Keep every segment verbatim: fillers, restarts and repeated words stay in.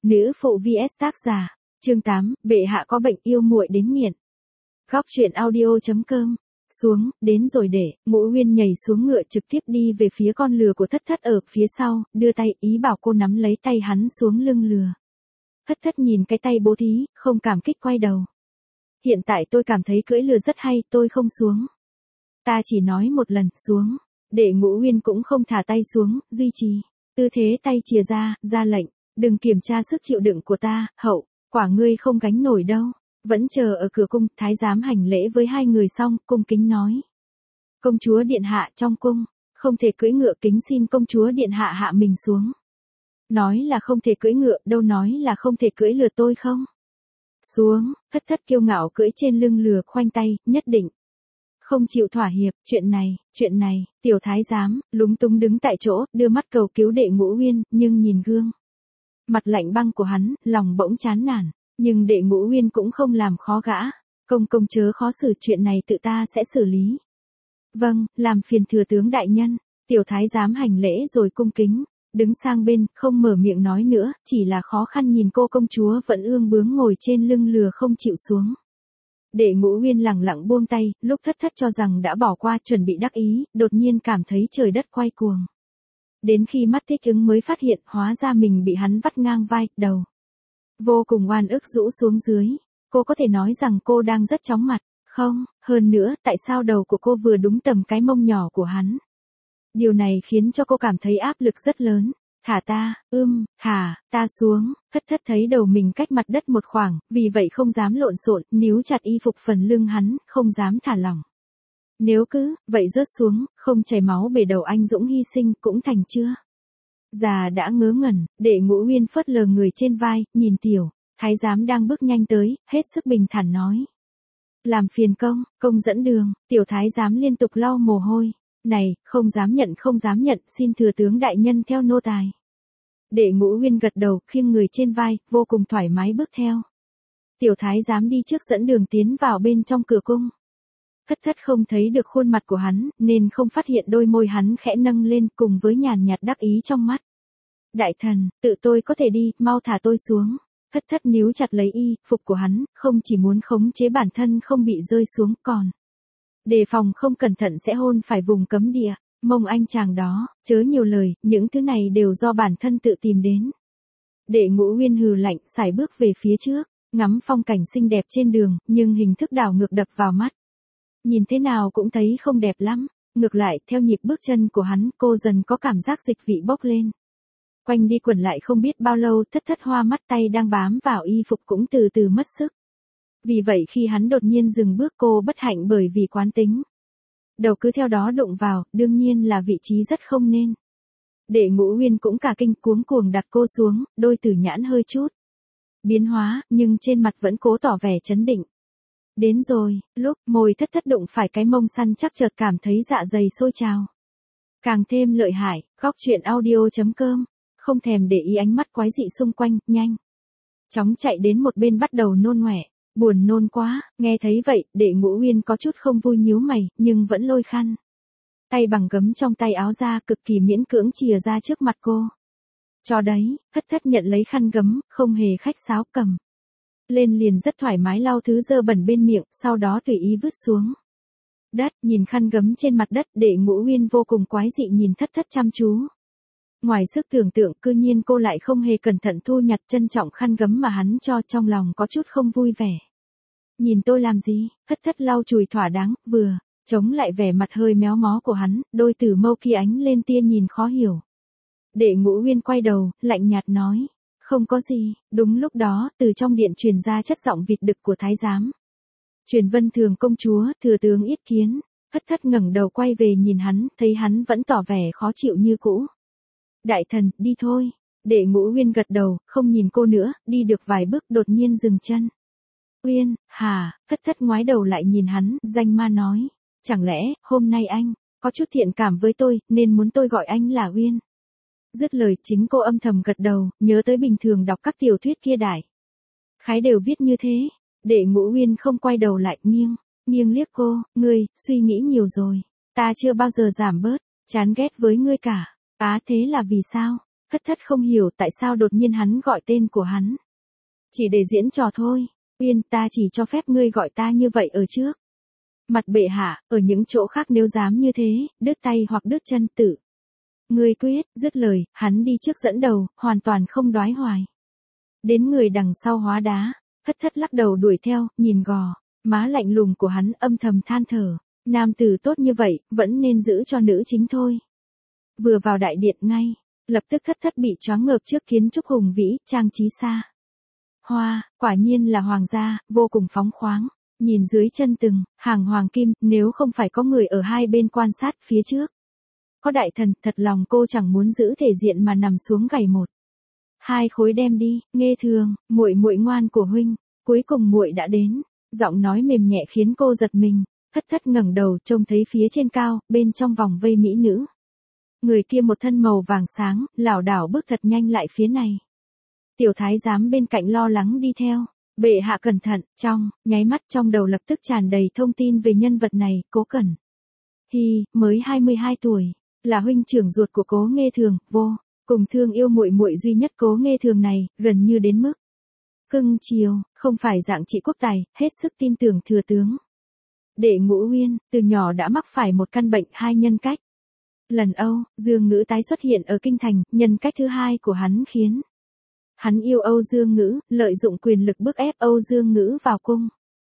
Nữ phụ vs tác giả. Chương tám, bệ hạ có bệnh yêu muội đến nghiện. Góc truyện audio chấm com. Xuống, đến rồi để, Ngũ Uyên nhảy xuống ngựa trực tiếp đi về phía con lừa của Thất Thất ở phía sau, đưa tay ý bảo cô nắm lấy tay hắn xuống lưng lừa. Thất Thất nhìn cái tay bố thí, không cảm kích quay đầu. Hiện tại tôi cảm thấy cưỡi lừa rất hay, tôi không xuống. Ta chỉ nói một lần, xuống. Để Ngũ Uyên cũng không thả tay xuống, duy trì. Tư thế tay chìa ra, ra lệnh. Đừng kiểm tra sức chịu đựng của ta, hậu, quả ngươi không gánh nổi đâu. Vẫn chờ ở cửa cung, thái giám hành lễ với hai người xong, cung kính nói. Công chúa điện hạ trong cung, không thể cưỡi ngựa, kính xin công chúa điện hạ hạ mình xuống. Nói là không thể cưỡi ngựa, đâu nói là không thể cưỡi lừa tôi không. Xuống, Thất Thất kiêu ngạo cưỡi trên lưng lừa, khoanh tay, nhất định. Không chịu thỏa hiệp, chuyện này, chuyện này, tiểu thái giám, lúng túng đứng tại chỗ, đưa mắt cầu cứu đệ Ngũ Uyên, nhưng nhìn gương mặt lạnh băng của hắn, lòng bỗng chán nản, nhưng đệ Ngũ Uyên cũng không làm khó gã. Công công chớ khó xử, chuyện này tự ta sẽ xử lý. Vâng, làm phiền thừa tướng đại nhân. Tiểu thái giám hành lễ rồi cung kính, đứng sang bên, không mở miệng nói nữa, chỉ là khó khăn nhìn cô công chúa vẫn ương bướng ngồi trên lưng lừa không chịu xuống. Đệ Ngũ Uyên lẳng lặng buông tay, lúc Thất Thất cho rằng đã bỏ qua chuẩn bị đắc ý, đột nhiên cảm thấy trời đất quay cuồng. Đến khi mắt thích ứng mới phát hiện, hóa ra mình bị hắn vắt ngang vai, đầu. Vô cùng oan ức rũ xuống dưới. Cô có thể nói rằng cô đang rất chóng mặt, không, hơn nữa, tại sao đầu của cô vừa đúng tầm cái mông nhỏ của hắn. Điều này khiến cho cô cảm thấy áp lực rất lớn. Thả ta, ưm, thả, ta xuống. Thất Thất thấy đầu mình cách mặt đất một khoảng, vì vậy không dám lộn xộn, níu chặt y phục phần lưng hắn, không dám thả lỏng. Nếu cứ, vậy rớt xuống, không chảy máu bể đầu anh dũng hy sinh cũng thành chưa. Già đã ngớ ngẩn, để Ngũ Uyên phớt lờ người trên vai, nhìn tiểu, thái giám đang bước nhanh tới, hết sức bình thản nói. Làm phiền công, công dẫn đường, tiểu thái giám liên tục lau mồ hôi. Này, không dám nhận không dám nhận, xin thừa tướng đại nhân theo nô tài. Để Ngũ Uyên gật đầu, khiêng người trên vai, vô cùng thoải mái bước theo. Tiểu thái giám đi trước dẫn đường tiến vào bên trong cửa cung. Thất Thất không thấy được khuôn mặt của hắn, nên không phát hiện đôi môi hắn khẽ nâng lên cùng với nhàn nhạt đắc ý trong mắt. Đại thần, tự tôi có thể đi, mau thả tôi xuống. Thất Thất níu chặt lấy y phục của hắn, không chỉ muốn khống chế bản thân không bị rơi xuống còn. Đề phòng không cẩn thận sẽ hôn phải vùng cấm địa, mông anh chàng đó, chớ nhiều lời, những thứ này đều do bản thân tự tìm đến. Đệ Ngũ Uyên hừ lạnh, sải bước về phía trước, ngắm phong cảnh xinh đẹp trên đường, nhưng hình thức đảo ngược đập vào mắt. Nhìn thế nào cũng thấy không đẹp lắm, ngược lại, theo nhịp bước chân của hắn, cô dần có cảm giác dịch vị bốc lên. Quanh đi quẩn lại không biết bao lâu, Thất Thất hoa mắt tay đang bám vào y phục cũng từ từ mất sức. Vì vậy khi hắn đột nhiên dừng bước cô bất hạnh bởi vì quán tính. Đầu cứ theo đó đụng vào, đương nhiên là vị trí rất không nên. Đệ Ngũ Uyên cũng cả kinh cuống cuồng đặt cô xuống, đôi tử nhãn hơi chút biến hóa, nhưng trên mặt vẫn cố tỏ vẻ trấn định. Đến rồi, lúc môi Thất Thất đụng phải cái mông săn chắc chợt cảm thấy dạ dày sôi trào. Càng thêm lợi hại, góc truyện audio chấm com, không thèm để ý ánh mắt quái dị xung quanh, nhanh chóng chạy đến một bên bắt đầu nôn ngoẻ, buồn nôn quá, nghe thấy vậy, đệ Ngũ Uyên có chút không vui nhíu mày, nhưng vẫn lôi khăn tay bằng gấm trong tay áo ra, cực kỳ miễn cưỡng chìa ra trước mặt cô. Cho đấy, Thất Thất nhận lấy khăn gấm, không hề khách sáo cầm lên liền rất thoải mái lau thứ dơ bẩn bên miệng, sau đó tùy ý vứt xuống đất, nhìn khăn gấm trên mặt đất, đệ Ngũ Uyên vô cùng quái dị nhìn Thất Thất chăm chú. Ngoài sức tưởng tượng, cư nhiên cô lại không hề cẩn thận thu nhặt trân trọng khăn gấm mà hắn cho, trong lòng có chút không vui vẻ. Nhìn tôi làm gì? Thất Thất lau chùi thỏa đáng, vừa chống lại vẻ mặt hơi méo mó của hắn, đôi tử mâu kia ánh lên tia nhìn khó hiểu. Đệ Ngũ Uyên quay đầu, lạnh nhạt nói. Không có gì. Đúng lúc đó, từ trong điện truyền ra chất giọng vịt đực của thái giám. Truyền Vân Thường công chúa, thừa tướng yết kiến. Thất Thất ngẩng đầu quay về nhìn hắn, thấy hắn vẫn tỏ vẻ khó chịu như cũ. Đại thần, đi thôi. Đệ Ngũ Uyên gật đầu, không nhìn cô nữa, đi được vài bước đột nhiên dừng chân. Uyên, hà, Thất Thất ngoái đầu lại nhìn hắn, danh ma nói. Chẳng lẽ, hôm nay anh, có chút thiện cảm với tôi, nên muốn tôi gọi anh là Uyên. Dứt lời chính cô âm thầm gật đầu, nhớ tới bình thường đọc các tiểu thuyết kia đại khái đều viết như thế. Đệ Ngũ Uyên không quay đầu lại, nghiêng, nghiêng liếc cô, ngươi, suy nghĩ nhiều rồi. Ta chưa bao giờ giảm bớt, chán ghét với ngươi cả. Á thế là vì sao? Thất thất không hiểu tại sao đột nhiên hắn gọi tên của hắn. Chỉ để diễn trò thôi. Uyên, ta chỉ cho phép ngươi gọi ta như vậy ở trước mặt bệ hạ, ở những chỗ khác nếu dám như thế, đứt tay hoặc đứt chân tử. Ngươi quyết, dứt lời, hắn đi trước dẫn đầu, hoàn toàn không đoái hoài. Đến người đằng sau hóa đá, thất thất lắc đầu đuổi theo, nhìn gò má lạnh lùng của hắn âm thầm than thở. Nam tử tốt như vậy, vẫn nên giữ cho nữ chính thôi. Vừa vào đại điện ngay, lập tức thất thất bị choáng ngợp trước kiến trúc hùng vĩ, trang trí xa hoa, quả nhiên là hoàng gia, vô cùng phóng khoáng. Nhìn dưới chân từng hàng hoàng kim, nếu không phải có người ở hai bên quan sát phía trước. Có đại thần, thật lòng cô chẳng muốn giữ thể diện mà nằm xuống gầy một. Hai khối đem đi, Nghê Thường, muội muội ngoan của huynh, cuối cùng muội đã đến. Giọng nói mềm nhẹ khiến cô giật mình, thất thất ngẩng đầu trông thấy phía trên cao, bên trong vòng vây mỹ nữ. Người kia một thân màu vàng sáng, lảo đảo bước thật nhanh lại phía này. Tiểu thái giám bên cạnh lo lắng đi theo. Bệ hạ cẩn thận, trong, nháy mắt trong đầu lập tức tràn đầy thông tin về nhân vật này, Cố Cẩn Hy, mới hai mươi hai tuổi, là huynh trưởng ruột của Cố Nghê Thường, vô cùng thương yêu muội muội duy nhất Cố Nghê Thường này, gần như đến mức cưng chiều, không phải dạng trị quốc tài, hết sức tin tưởng thừa tướng. Đệ Ngũ Uyên, từ nhỏ đã mắc phải một căn bệnh hai nhân cách. Lần Âu Dương Ngữ tái xuất hiện ở kinh thành, nhân cách thứ hai của hắn khiến hắn yêu Âu Dương Ngữ, lợi dụng quyền lực bức ép Âu Dương Ngữ vào cung.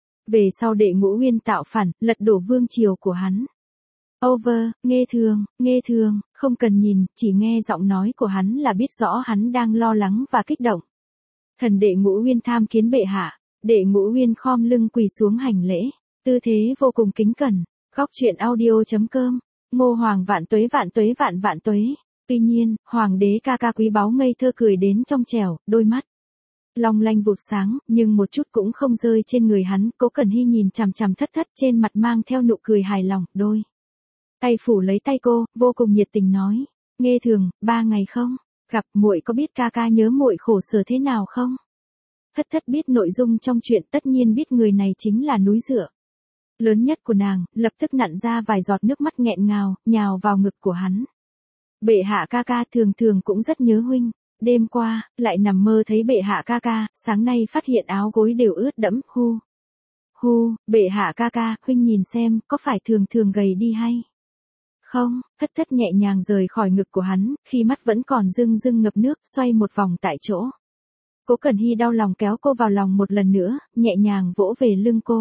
Về sau Đệ Ngũ Uyên tạo phản, lật đổ vương triều của hắn. Over, Nghê Thường, Nghê Thường, không cần nhìn, chỉ nghe giọng nói của hắn là biết rõ hắn đang lo lắng và kích động. Thần Đệ Ngũ Uyên tham kiến bệ hạ, Đệ Ngũ Uyên khom lưng quỳ xuống hành lễ, tư thế vô cùng kính cẩn. Góc truyện audio chấm com, Ngô Hoàng vạn tuế vạn tuế vạn vạn tuế. Tuy nhiên, hoàng đế ca ca quý báu ngây thơ cười đến trong trẻo, đôi mắt long lanh vụt sáng, nhưng một chút cũng không rơi trên người hắn. Cố Cẩn Hy nhìn chằm chằm thất thất, trên mặt mang theo nụ cười hài lòng, đôi tay phủ lấy tay cô, vô cùng nhiệt tình nói: Nghê Thường, ba ngày không gặp, muội có biết ca ca nhớ muội khổ sở thế nào không? Thất thất biết nội dung trong chuyện, tất nhiên biết người này chính là núi dựa lớn nhất của nàng, lập tức nặn ra vài giọt nước mắt nghẹn ngào, nhào vào ngực của hắn. Bệ hạ ca ca thường thường cũng rất nhớ huynh, đêm qua, lại nằm mơ thấy bệ hạ ca ca, sáng nay phát hiện áo gối đều ướt đẫm, hu. Hu, bệ hạ ca ca, huynh nhìn xem, có phải thường thường gầy đi hay không? Thất thất nhẹ nhàng rời khỏi ngực của hắn, khi mắt vẫn còn rưng rưng ngập nước, xoay một vòng tại chỗ. Cố Cẩn Hy đau lòng kéo cô vào lòng một lần nữa, nhẹ nhàng vỗ về lưng cô.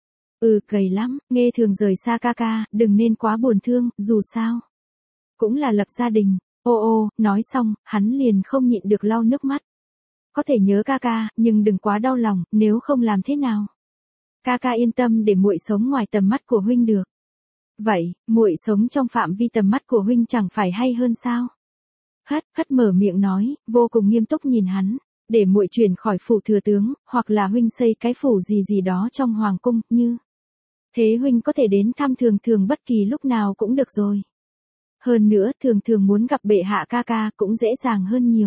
Ừ, gầy lắm, Nghê Thường rời xa ca ca, đừng nên quá buồn thương, dù sao cũng là lập gia đình. Ô ô, nói xong, hắn liền không nhịn được lau nước mắt. Có thể nhớ ca ca, nhưng đừng quá đau lòng, nếu không làm thế nào? Ca ca yên tâm để muội sống ngoài tầm mắt của huynh được. Vậy, muội sống trong phạm vi tầm mắt của huynh chẳng phải hay hơn sao? Hất, hất mở miệng nói, vô cùng nghiêm túc nhìn hắn, để muội chuyển khỏi phủ thừa tướng, hoặc là huynh xây cái phủ gì gì đó trong hoàng cung, như thế huynh có thể đến thăm thường thường bất kỳ lúc nào cũng được rồi. Hơn nữa, thường thường muốn gặp bệ hạ ca ca cũng dễ dàng hơn nhiều.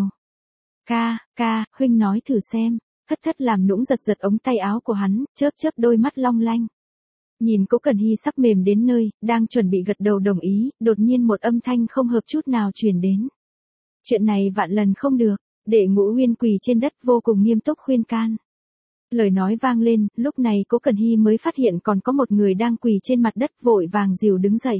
Ca, ca, huynh nói thử xem. Thất thất làm nũng giật giật ống tay áo của hắn, chớp chớp đôi mắt long lanh. Nhìn Cố Cẩn Hy sắp mềm đến nơi, đang chuẩn bị gật đầu đồng ý, đột nhiên một âm thanh không hợp chút nào truyền đến. Chuyện này vạn lần không được. Đệ Ngũ Uyên quỳ trên đất vô cùng nghiêm túc khuyên can. Lời nói vang lên, lúc này Cố Cẩn Hy mới phát hiện còn có một người đang quỳ trên mặt đất, vội vàng dìu đứng dậy.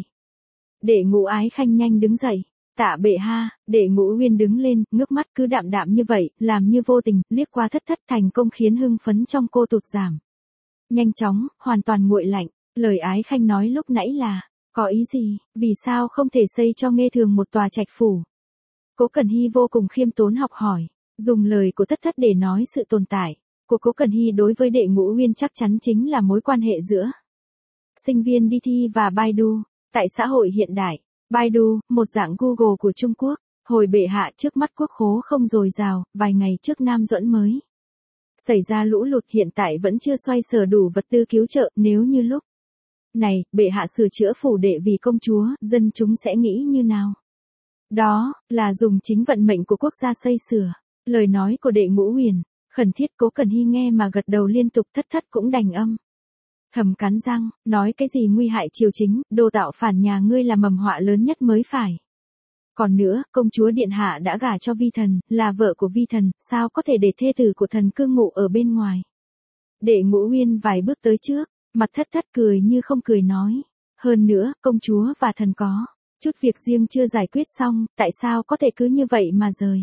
Đệ Ngũ Ái Khanh nhanh đứng dậy. Tạ bệ ha, Đệ Ngũ Uyên đứng lên, ngước mắt cứ đạm đạm như vậy, làm như vô tình, liếc qua thất thất, thành công khiến hưng phấn trong cô tụt giảm. Nhanh chóng, hoàn toàn nguội lạnh, lời Ái Khanh nói lúc nãy là, có ý gì, vì sao không thể xây cho Nghê Thường một tòa trạch phủ? Cố Cẩn Hy vô cùng khiêm tốn học hỏi, dùng lời của thất thất để nói sự tồn tại của Cố Cẩn Hy đối với Đệ Ngũ Uyên chắc chắn chính là mối quan hệ giữa sinh viên đi thi và Baidu. Tại xã hội hiện đại, Baidu, một dạng Google của Trung Quốc, hồi bệ hạ trước mắt quốc khố không dồi dào, vài ngày trước Nam Duẫn mới xảy ra lũ lụt, hiện tại vẫn chưa xoay sở đủ vật tư cứu trợ, nếu như lúc này, bệ hạ sửa chữa phủ đệ vì công chúa, dân chúng sẽ nghĩ như nào? Đó, là dùng chính vận mệnh của quốc gia xây sửa. Lời nói của Đệ Ngũ Uyên, khẩn thiết. Cố Cẩn Hy nghe mà gật đầu liên tục, thất thất cũng đành âm thầm cắn răng, nói cái gì nguy hại triều chính, đồ tạo phản nhà ngươi là mầm họa lớn nhất mới phải. Còn nữa, công chúa điện hạ đã gả cho vi thần, là vợ của vi thần, sao có thể để thê tử của thần cư ngụ ở bên ngoài. Đệ Ngũ Uyên vài bước tới trước, mặt thất thất cười như không cười nói. Hơn nữa, công chúa và thần có chút việc riêng chưa giải quyết xong, tại sao có thể cứ như vậy mà rời.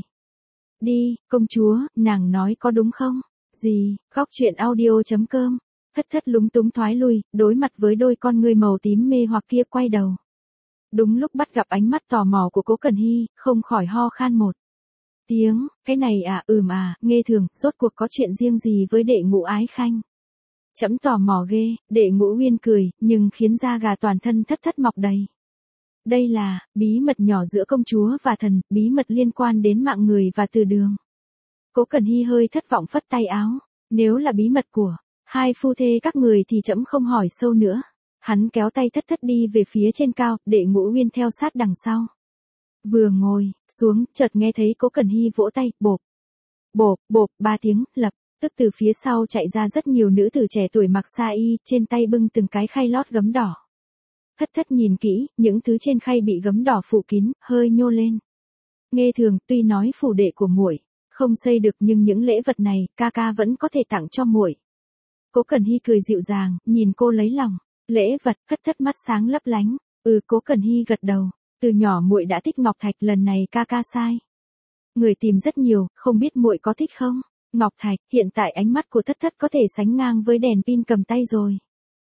Đi, công chúa, nàng nói có đúng không? Gì, góc truyện audio chấm com. Thất thất lúng túng thoái lui, đối mặt với đôi con ngươi màu tím mê hoặc kia quay đầu. Đúng lúc bắt gặp ánh mắt tò mò của Cố Cẩn Hy, không khỏi ho khan một tiếng, cái này à, ừm à, nghe thường, rốt cuộc có chuyện riêng gì với đệ Ngũ Ái Khanh. Trẫm tò mò ghê, đệ Ngũ Uyên cười, nhưng khiến da gà toàn thân thất thất mọc đầy. Đây là, bí mật nhỏ giữa công chúa và thần, bí mật liên quan đến mạng người và từ đường. Cố Cẩn Hy hơi thất vọng phất tay áo, nếu là bí mật của hai phu thê các người thì trẫm không hỏi sâu nữa. Hắn kéo tay thất thất đi về phía trên cao, đệ Ngũ Uyên theo sát đằng sau. Vừa ngồi xuống, chợt nghe thấy Cố Cẩn Hy vỗ tay, bộp, bộp, bộp, ba tiếng, lập tức từ phía sau chạy ra rất nhiều nữ tử trẻ tuổi mặc sa y, trên tay bưng từng cái khay lót gấm đỏ. Thất thất nhìn kỹ, những thứ trên khay bị gấm đỏ phủ kín, hơi nhô lên. Nghe thường, tuy nói phủ đệ của muội không xây được nhưng những lễ vật này, ca ca vẫn có thể tặng cho muội. Cố Cẩn Hy cười dịu dàng, nhìn cô lấy lòng. Lễ vật, thất thất mắt sáng lấp lánh. Ừ, Cố Cẩn Hy gật đầu. Từ nhỏ muội đã thích ngọc thạch, lần này ca ca sai. Người tìm rất nhiều, không biết muội có thích không? Ngọc thạch, hiện tại ánh mắt của thất thất có thể sánh ngang với đèn pin cầm tay rồi.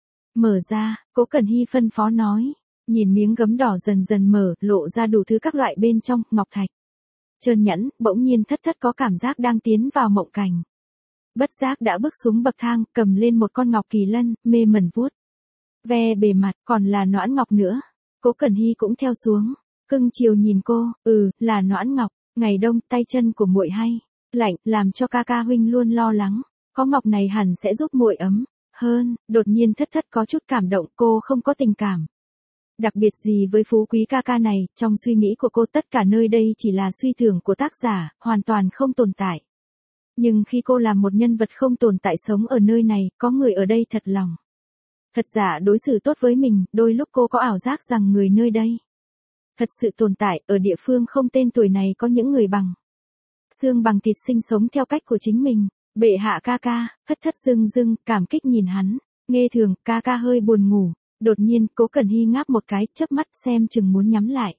Mở ra, Cố Cẩn Hy phân phó nói. Nhìn miếng gấm đỏ dần dần mở, lộ ra đủ thứ các loại bên trong, ngọc thạch. Trơn nhẵn, bỗng nhiên thất thất có cảm giác đang tiến vào mộng cảnh. Bất giác đã bước xuống bậc thang, cầm lên một con ngọc kỳ lân, mê mẩn vuốt ve bề mặt, còn là noãn ngọc nữa. Cố Cẩn Hy cũng theo xuống, cưng chiều nhìn cô, ừ, là noãn ngọc, ngày đông tay chân của muội hay lạnh, làm cho ca ca huynh luôn lo lắng, có ngọc này hẳn sẽ giúp muội ấm hơn. Đột nhiên thất thất có chút cảm động, cô không có tình cảm đặc biệt gì với phú quý ca ca này, trong suy nghĩ của cô tất cả nơi đây chỉ là suy tưởng của tác giả, hoàn toàn không tồn tại. Nhưng khi cô làm một nhân vật không tồn tại sống ở nơi này, có người ở đây thật lòng thật giả đối xử tốt với mình, đôi lúc cô có ảo giác rằng người nơi đây thật sự tồn tại, ở địa phương không tên tuổi này có những người bằng xương bằng thịt sinh sống theo cách của chính mình. Bệ hạ ca ca, thất thất dưng dưng, cảm kích nhìn hắn. Nghe thường, ca ca hơi buồn ngủ. Đột nhiên, Cố Cẩn Hy ngáp một cái, chớp mắt xem chừng muốn nhắm lại.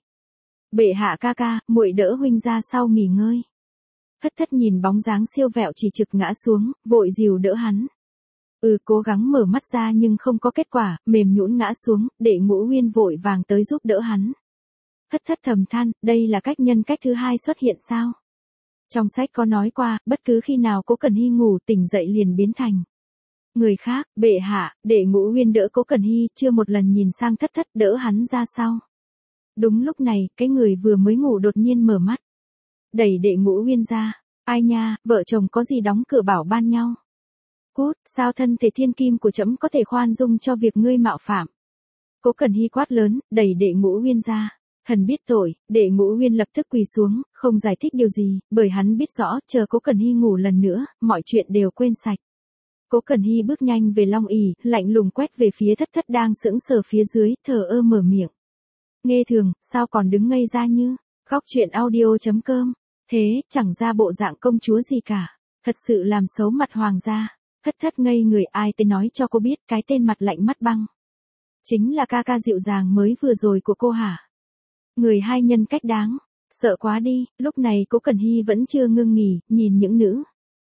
Bệ hạ ca ca, muội đỡ huynh ra sau nghỉ ngơi. Thất thất nhìn bóng dáng siêu vẹo chỉ trực ngã xuống, vội dìu đỡ hắn. Ừ, cố gắng mở mắt ra nhưng không có kết quả, mềm nhũn ngã xuống, đệ Ngũ Uyên vội vàng tới giúp đỡ hắn. Thất thất thầm than, đây là cách nhân cách thứ hai xuất hiện sao? Trong sách có nói qua, bất cứ khi nào Cố Cẩn Hy ngủ tỉnh dậy liền biến thành người khác. Bệ hạ, đệ Ngũ Uyên đỡ Cố Cẩn Hy, chưa một lần nhìn sang thất thất, đỡ hắn ra sau. Đúng lúc này, cái người vừa mới ngủ đột nhiên mở mắt, đẩy đệ Ngũ Uyên ra. Ai nha, vợ chồng có gì đóng cửa bảo ban nhau. Cút, sao thân thể thiên kim của trẫm có thể khoan dung cho việc ngươi mạo phạm. Cố Cẩn Hy quát lớn, đẩy đệ Ngũ Uyên ra. Thần biết tội, đệ Ngũ Uyên lập tức quỳ xuống, không giải thích điều gì, bởi hắn biết rõ, chờ Cố Cẩn Hy ngủ lần nữa, mọi chuyện đều quên sạch. Cố Cẩn Hy bước nhanh về Long ỷ, lạnh lùng quét về phía thất thất đang sững sờ phía dưới, thờ ơ mở miệng. Nghe thường, sao còn đứng ngây ra như, góc truyện audio chấm com. Thế, chẳng ra bộ dạng công chúa gì cả, thật sự làm xấu mặt hoàng gia. Thất thất ngây người, ai tên nói cho cô biết cái tên mặt lạnh mắt băng. Chính là ca ca dịu dàng mới vừa rồi của cô hả? Người hai nhân cách đáng sợ quá đi. Lúc này Cố Cẩn Hy vẫn chưa ngưng nghỉ, nhìn những nữ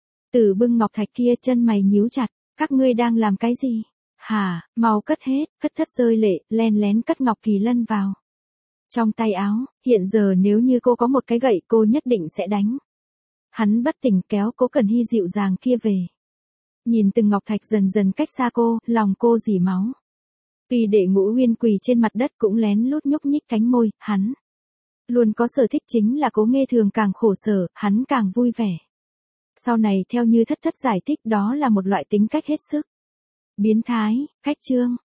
tử bưng ngọc thạch kia, chân mày nhíu chặt. Các ngươi đang làm cái gì? Hả, mau cất hết. Thất thất rơi lệ, len lén cất ngọc kỳ lân vào trong tay áo. Hiện giờ nếu như cô có một cái gậy, cô nhất định sẽ đánh hắn bất tỉnh, kéo Cố Cẩn Hy dịu dàng kia về. Nhìn từng ngọc thạch dần dần cách xa cô, lòng cô rỉ máu. Vì đệ Ngũ Uyên quỳ trên mặt đất cũng lén lút nhúc nhích cánh môi, hắn luôn có sở thích, chính là Cố Nghe Thường càng khổ sở, hắn càng vui vẻ. Sau này theo như thất thất giải thích, đó là một loại tính cách hết sức biến thái. Khách chương.